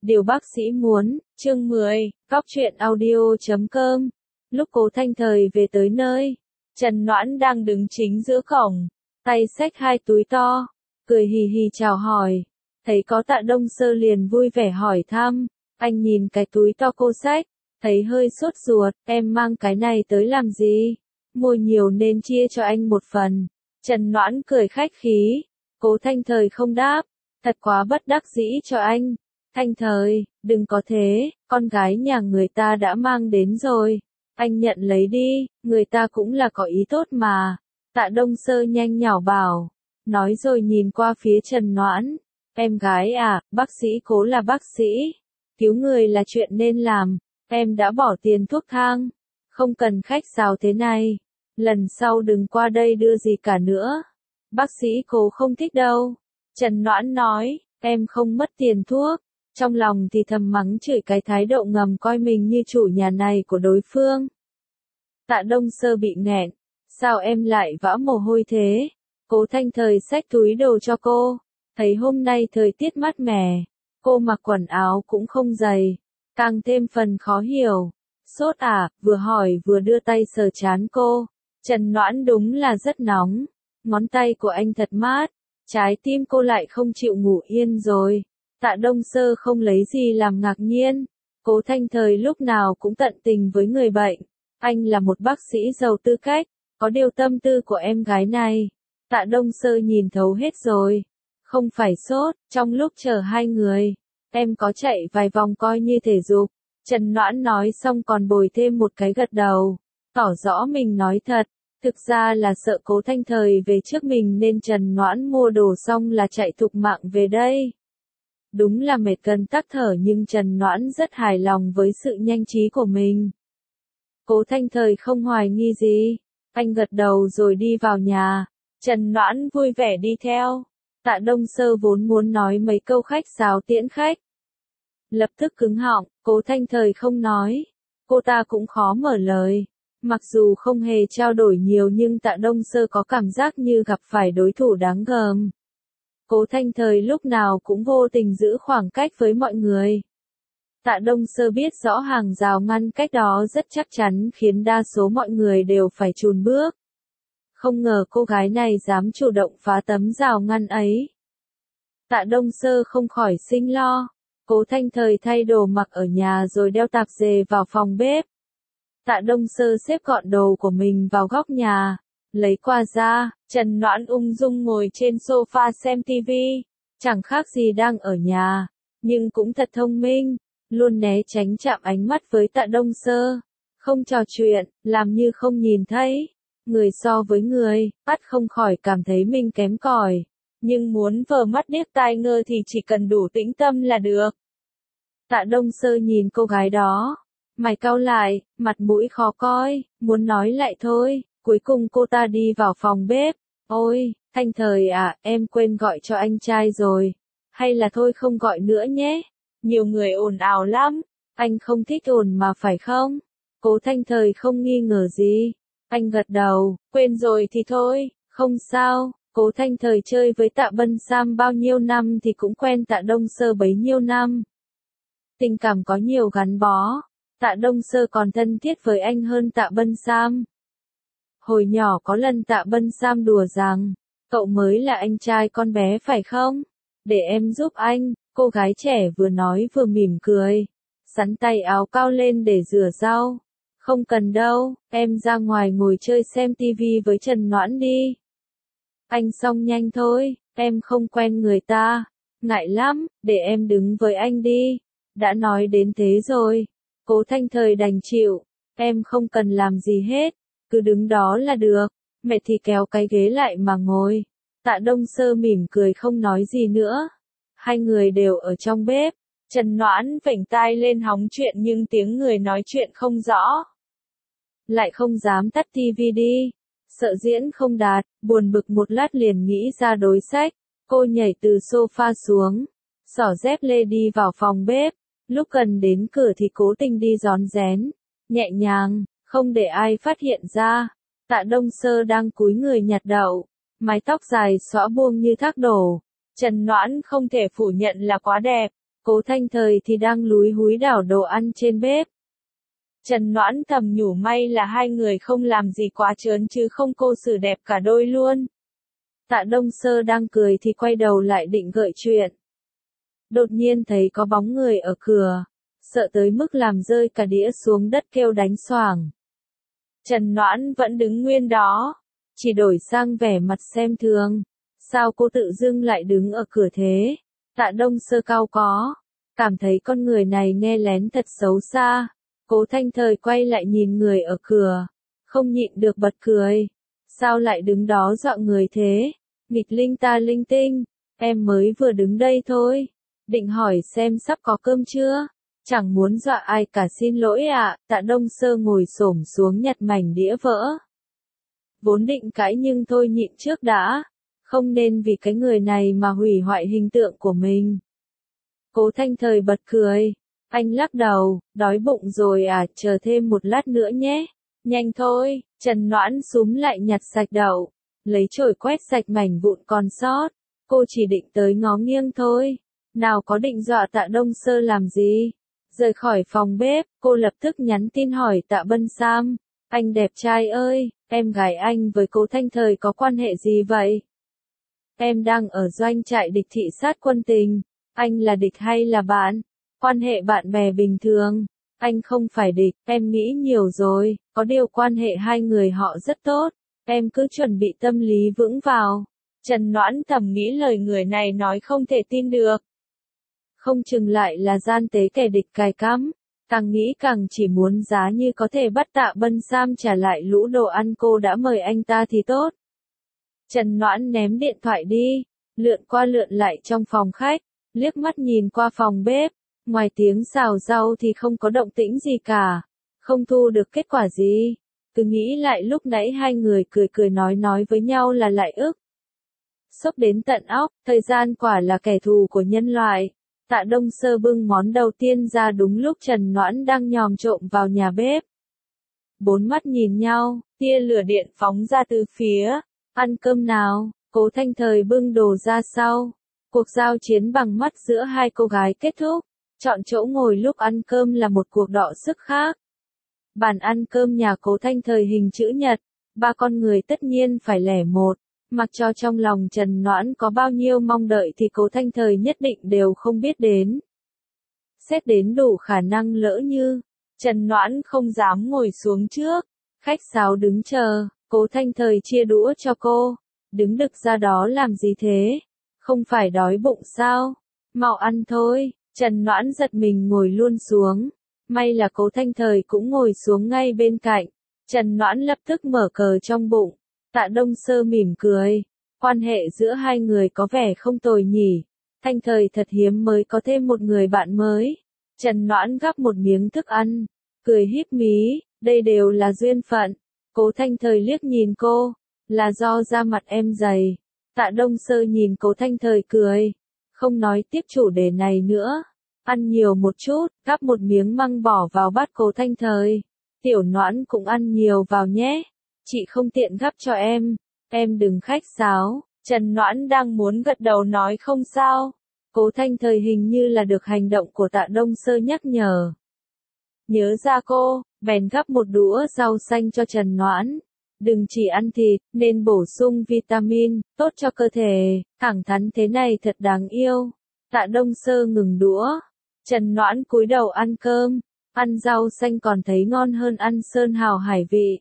Điều bác sĩ muốn, chương 10, Góc truyện audio.com. Lúc Cố Thanh Thời về tới nơi, Trần Noãn đang đứng chính giữa cổng, tay xách hai túi to, cười hì hì chào hỏi. Thấy có Tạ Đông Sơ liền vui vẻ hỏi thăm, anh nhìn cái túi to cô xách, thấy hơi sốt ruột, em mang cái này tới làm gì? Mua nhiều nên chia cho anh một phần. Trần Noãn cười khách khí, Cố Thanh Thời không đáp, thật quá bất đắc dĩ cho anh. Thanh Thời, đừng có thế, con gái nhà người ta đã mang đến rồi. Anh nhận lấy đi, người ta cũng là có ý tốt mà. Tạ Đông Sơ nhanh nhảu bảo. Nói rồi nhìn qua phía Trần Noãn. Em gái à, bác sĩ Cố là bác sĩ. Cứu người là chuyện nên làm. Em đã bỏ tiền thuốc thang. Không cần khách sáo thế này. Lần sau đừng qua đây đưa gì cả nữa. Bác sĩ Cố không thích đâu. Trần Noãn nói, em không mất tiền thuốc. Trong lòng thì thầm mắng chửi cái thái độ ngầm coi mình như chủ nhà này của đối phương. Tạ Đông Sơ bị nghẹn. Sao em lại vã mồ hôi thế? Cố Thanh Thời xách túi đồ cho cô. Thấy hôm nay thời tiết mát mẻ. Cô mặc quần áo cũng không dày. Càng thêm phần khó hiểu. Sốt à? Vừa hỏi vừa đưa tay sờ trán cô. Trần Noãn đúng là rất nóng. Ngón tay của anh thật mát. Trái tim cô lại không chịu ngủ yên rồi. Tạ Đông Sơ không lấy gì làm ngạc nhiên. Cố Thanh Thời lúc nào cũng tận tình với người bệnh. Anh là một bác sĩ giàu tư cách. Có điều tâm tư của em gái này. Tạ Đông Sơ nhìn thấu hết rồi. Không phải sốt, trong lúc chờ hai người. Em có chạy vài vòng coi như thể dục. Trần Noãn nói xong còn bồi thêm một cái gật đầu. Tỏ rõ mình nói thật. Thực ra là sợ Cố Thanh Thời về trước mình nên Trần Noãn mua đồ xong là chạy thục mạng về đây. Đúng là mệt gần tắc thở nhưng Trần Noãn rất hài lòng với sự nhanh trí của mình. Cố Thanh Thời không hoài nghi gì. Anh gật đầu rồi đi vào nhà. Trần Noãn vui vẻ đi theo. Tạ Đông Sơ vốn muốn nói mấy câu khách sáo tiễn khách. Lập tức cứng họng, Cố Thanh Thời không nói. Cô ta cũng khó mở lời. Mặc dù không hề trao đổi nhiều nhưng Tạ Đông Sơ có cảm giác như gặp phải đối thủ đáng gờm. Cố Thanh Thời lúc nào cũng vô tình giữ khoảng cách với mọi người. Tạ Đông Sơ biết rõ hàng rào ngăn cách đó rất chắc chắn khiến đa số mọi người đều phải chùn bước. Không ngờ cô gái này dám chủ động phá tấm rào ngăn ấy. Tạ Đông Sơ không khỏi sinh lo. Cố Thanh Thời thay đồ mặc ở nhà rồi đeo tạp dề vào phòng bếp. Tạ Đông Sơ xếp gọn đồ của mình vào góc nhà. Lấy quà ra, Trần Noãn ung dung ngồi trên sofa xem tivi. Chẳng khác gì đang ở nhà. Nhưng cũng thật thông minh. Luôn né tránh chạm ánh mắt với Tạ Đông Sơ. Không trò chuyện, làm như không nhìn thấy. Người so với người, bắt không khỏi cảm thấy mình kém cỏi. Nhưng muốn vờ mắt điếc tai ngơ thì chỉ cần đủ tĩnh tâm là được. Tạ Đông Sơ nhìn cô gái đó. Mày cau lại, mặt mũi khó coi, muốn nói lại thôi. Cuối cùng cô ta đi vào phòng bếp. Ôi, Thanh Thời à, em quên gọi cho anh trai rồi. Hay là thôi không gọi nữa nhé. Nhiều người ồn ào lắm. Anh không thích ồn mà phải không? Cố Thanh Thời không nghi ngờ gì. Anh gật đầu, quên rồi thì thôi, không sao. Cố Thanh Thời chơi với Tạ Bân Sam bao nhiêu năm thì cũng quen Tạ Đông Sơ bấy nhiêu năm. Tình cảm có nhiều gắn bó. Tạ Đông Sơ còn thân thiết với anh hơn Tạ Bân Sam. Hồi nhỏ có lần Tạ Bân Sam đùa rằng, cậu mới là anh trai con bé phải không? Để em giúp anh, cô gái trẻ vừa nói vừa mỉm cười. Sắn tay áo cao lên để rửa rau. Không cần đâu, em ra ngoài ngồi chơi xem tivi với Trần Noãn đi. Anh xong nhanh thôi, em không quen người ta. Ngại lắm, để em đứng với anh đi. Đã nói đến thế rồi. Cố Thanh Thời đành chịu. Em không cần làm gì hết. Cứ đứng đó là được. Mẹ thì kéo cái ghế lại mà ngồi. Tạ Đông Sơ mỉm cười không nói gì nữa. Hai người đều ở trong bếp. Trần Noãn vểnh tai lên hóng chuyện nhưng tiếng người nói chuyện không rõ. Lại không dám tắt tivi đi. Sợ diễn không đạt, buồn bực một lát liền nghĩ ra đối sách. Cô nhảy từ sofa xuống. Xỏ dép lê đi vào phòng bếp. Lúc gần đến cửa thì cố tình đi rón rén. Nhẹ nhàng, không để ai phát hiện ra. Tạ Đông Sơ đang cúi người nhặt đậu. Mái tóc dài xõa buông như thác đổ. Trần Noãn không thể phủ nhận là quá đẹp. Cố Thanh Thời thì đang lúi húi đảo đồ ăn trên bếp. Trần Noãn thầm nhủ may là hai người không làm gì quá trớn chứ không cô xử đẹp cả đôi luôn. Tạ Đông Sơ đang cười thì quay đầu lại định gợi chuyện. Đột nhiên thấy có bóng người ở cửa, sợ tới mức làm rơi cả đĩa xuống đất kêu đánh xoảng. Trần Noãn vẫn đứng nguyên đó, chỉ đổi sang vẻ mặt xem thường. Sao cô tự dưng lại đứng ở cửa thế? Tạ Đông Sơ cau có, cảm thấy con người này nghe lén thật xấu xa. Cố Thanh Thời quay lại nhìn người ở cửa, không nhịn được bật cười. Sao lại đứng đó dọa người thế? Nghịch linh ta linh tinh, em mới vừa đứng đây thôi. Định hỏi xem sắp có cơm chưa? Chẳng muốn dọa ai cả xin lỗi ạ. Tạ Đông Sơ ngồi xổm xuống nhặt mảnh đĩa vỡ. Vốn định cãi nhưng thôi nhịn trước đã. Không nên vì cái người này mà hủy hoại hình tượng của mình. Cố Thanh Thời bật cười. Anh lắc đầu, đói bụng rồi à, chờ thêm một lát nữa nhé. Nhanh thôi, Trần Noãn súm lại nhặt sạch đậu. Lấy chổi quét sạch mảnh vụn còn sót. Cô chỉ định tới ngó nghiêng thôi. Nào có định dọa Tạ Đông Sơ làm gì. Rời khỏi phòng bếp, cô lập tức nhắn tin hỏi Tạ Bân Sam. Anh đẹp trai ơi, em gái anh với Cố Thanh Thời có quan hệ gì vậy? Em đang ở doanh trại địch thị sát quân tình. Anh là địch hay là bạn? Quan hệ bạn bè bình thường. Anh không phải địch, em nghĩ nhiều rồi. Có điều quan hệ hai người họ rất tốt. Em cứ chuẩn bị tâm lý vững vào. Trần Noãn thầm nghĩ lời người này nói không thể tin được. Không chừng lại là gian tế kẻ địch cài cắm. Càng nghĩ càng chỉ muốn giá như có thể bắt Tạ Bân Sam trả lại lũ đồ ăn cô đã mời anh ta thì tốt. Trần Noãn ném điện thoại đi, lượn qua lượn lại trong phòng khách, liếc mắt nhìn qua phòng bếp. Ngoài tiếng xào rau thì không có động tĩnh gì cả. Không thu được kết quả gì. Cứ nghĩ lại lúc nãy hai người cười cười nói với nhau là lại ức. Sốc đến tận óc, thời gian quả là kẻ thù của nhân loại. Tạ Đông Sơ bưng món đầu tiên ra đúng lúc Trần Noãn đang nhòm trộm vào nhà bếp. Bốn mắt nhìn nhau, tia lửa điện phóng ra từ phía. Ăn cơm nào, Cố Thanh Thời bưng đồ ra sau. Cuộc giao chiến bằng mắt giữa hai cô gái kết thúc. Chọn chỗ ngồi lúc ăn cơm là một cuộc đọ sức khác. Bàn ăn cơm nhà Cố Thanh Thời hình chữ nhật. Ba con người tất nhiên phải lẻ một. Mặc cho trong lòng Trần Noãn có bao nhiêu mong đợi thì Cố Thanh Thời nhất định đều không biết đến. Xét đến đủ khả năng lỡ như, Trần Noãn không dám ngồi xuống trước. Khách sáo đứng chờ, Cố Thanh Thời chia đũa cho cô. Đứng đực ra đó làm gì thế? Không phải đói bụng sao? Mau ăn thôi. Trần Noãn giật mình ngồi luôn xuống. May là Cố Thanh Thời cũng ngồi xuống ngay bên cạnh. Trần Noãn lập tức mở cờ trong bụng. Tạ Đông Sơ mỉm cười. Quan hệ giữa hai người có vẻ không tồi nhỉ. Thanh Thời thật hiếm mới có thêm một người bạn mới. Trần Noãn gắp một miếng thức ăn. Cười híp mí. Đây đều là duyên phận. Cố Thanh Thời liếc nhìn cô. Là do da mặt em dày. Tạ Đông Sơ nhìn Cố Thanh Thời cười. Không nói tiếp chủ đề này nữa. Ăn nhiều một chút, gắp một miếng măng bỏ vào bát Cố Thanh Thời. Tiểu Noãn cũng ăn nhiều vào nhé. Chị không tiện gắp cho em đừng khách sáo. Trần Noãn đang muốn gật đầu nói không sao. Cố Thanh Thời hình như là được hành động của Tạ Đông Sơ nhắc nhở. Nhớ ra cô, bèn gắp một đũa rau xanh cho Trần Noãn. Đừng chỉ ăn thịt, nên bổ sung vitamin, tốt cho cơ thể. Thẳng thắn thế này thật đáng yêu. Tạ Đông Sơ ngừng đũa. Trần Noãn cúi đầu ăn cơm. Ăn rau xanh còn thấy ngon hơn ăn sơn hào hải vị.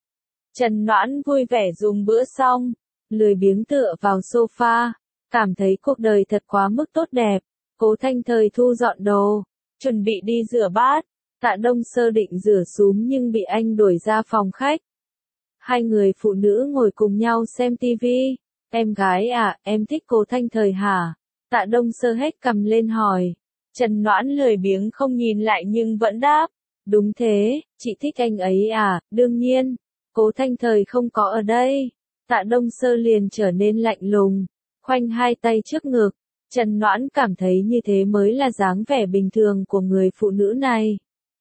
Trần Noãn vui vẻ dùng bữa xong. Lười biếng tựa vào sofa. Cảm thấy cuộc đời thật quá mức tốt đẹp. Cố Thanh Thời thu dọn đồ. Chuẩn bị đi rửa bát. Tạ Đông Sơ định rửa súm nhưng bị anh đuổi ra phòng khách. Hai người phụ nữ ngồi cùng nhau xem tivi. Em gái à, em thích Cố Thanh Thời hả? Tạ Đông Sơ hết cầm lên hỏi. Trần Noãn lười biếng không nhìn lại nhưng vẫn đáp. Đúng thế, chị thích anh ấy à, đương nhiên. Cố Thanh Thời không có ở đây. Tạ Đông Sơ liền trở nên lạnh lùng. Khoanh hai tay trước ngực. Trần Noãn cảm thấy như thế mới là dáng vẻ bình thường của người phụ nữ này.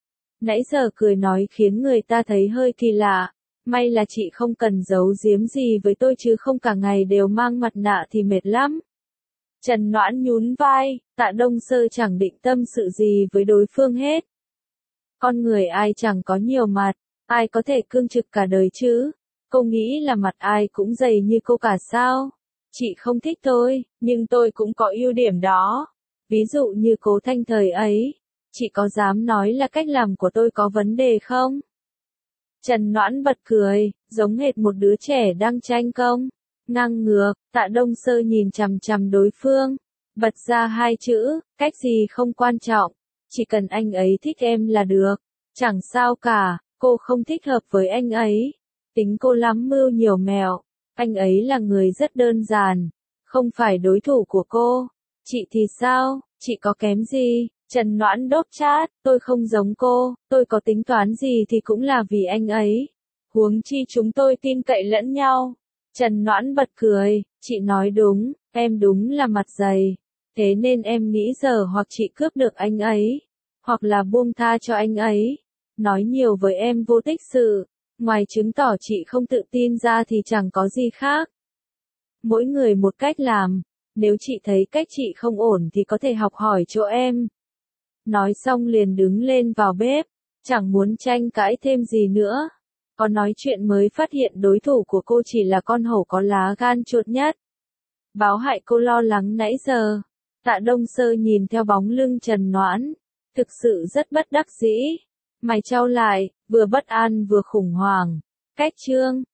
Nãy giờ cười nói khiến người ta thấy hơi kỳ lạ. May là chị không cần giấu giếm gì với tôi chứ không cả ngày đều mang mặt nạ thì mệt lắm. Trần Noãn nhún vai, Tạ Đông Sơ chẳng định tâm sự gì với đối phương hết. Con người ai chẳng có nhiều mặt, ai có thể cương trực cả đời chứ? Cô nghĩ là mặt ai cũng dày như cô cả sao? Chị không thích tôi, nhưng tôi cũng có ưu điểm đó. Ví dụ như Cố Thanh thời ấy, chị có dám nói là cách làm của tôi có vấn đề không? Trần Noãn bật cười, giống hệt một đứa trẻ đang tranh công. Ngang ngược, Tạ Đông Sơ nhìn chằm chằm đối phương, bật ra hai chữ, cách gì không quan trọng, chỉ cần anh ấy thích em là được. Chẳng sao cả, cô không thích hợp với anh ấy. Tính cô lắm mưu nhiều mẹo, anh ấy là người rất đơn giản, không phải đối thủ của cô. Chị thì sao, chị có kém gì? Trần Noãn đốt chát, tôi không giống cô, tôi có tính toán gì thì cũng là vì anh ấy. Huống chi chúng tôi tin cậy lẫn nhau. Trần Noãn bật cười, chị nói đúng, em đúng là mặt dày. Thế nên em nghĩ giờ hoặc chị cướp được anh ấy, hoặc là buông tha cho anh ấy. Nói nhiều với em vô tích sự, ngoài chứng tỏ chị không tự tin ra thì chẳng có gì khác. Mỗi người một cách làm, nếu chị thấy cách chị không ổn thì có thể học hỏi chỗ em. Nói xong liền đứng lên vào bếp, chẳng muốn tranh cãi thêm gì nữa. Có nói chuyện mới phát hiện đối thủ của cô chỉ là con hổ có lá gan chuột nhất. Báo hại cô lo lắng nãy giờ. Tạ Đông Sơ nhìn theo bóng lưng Trần Noãn, thực sự rất bất đắc dĩ. Mày chau lại, vừa bất an vừa khủng hoảng. Cách chương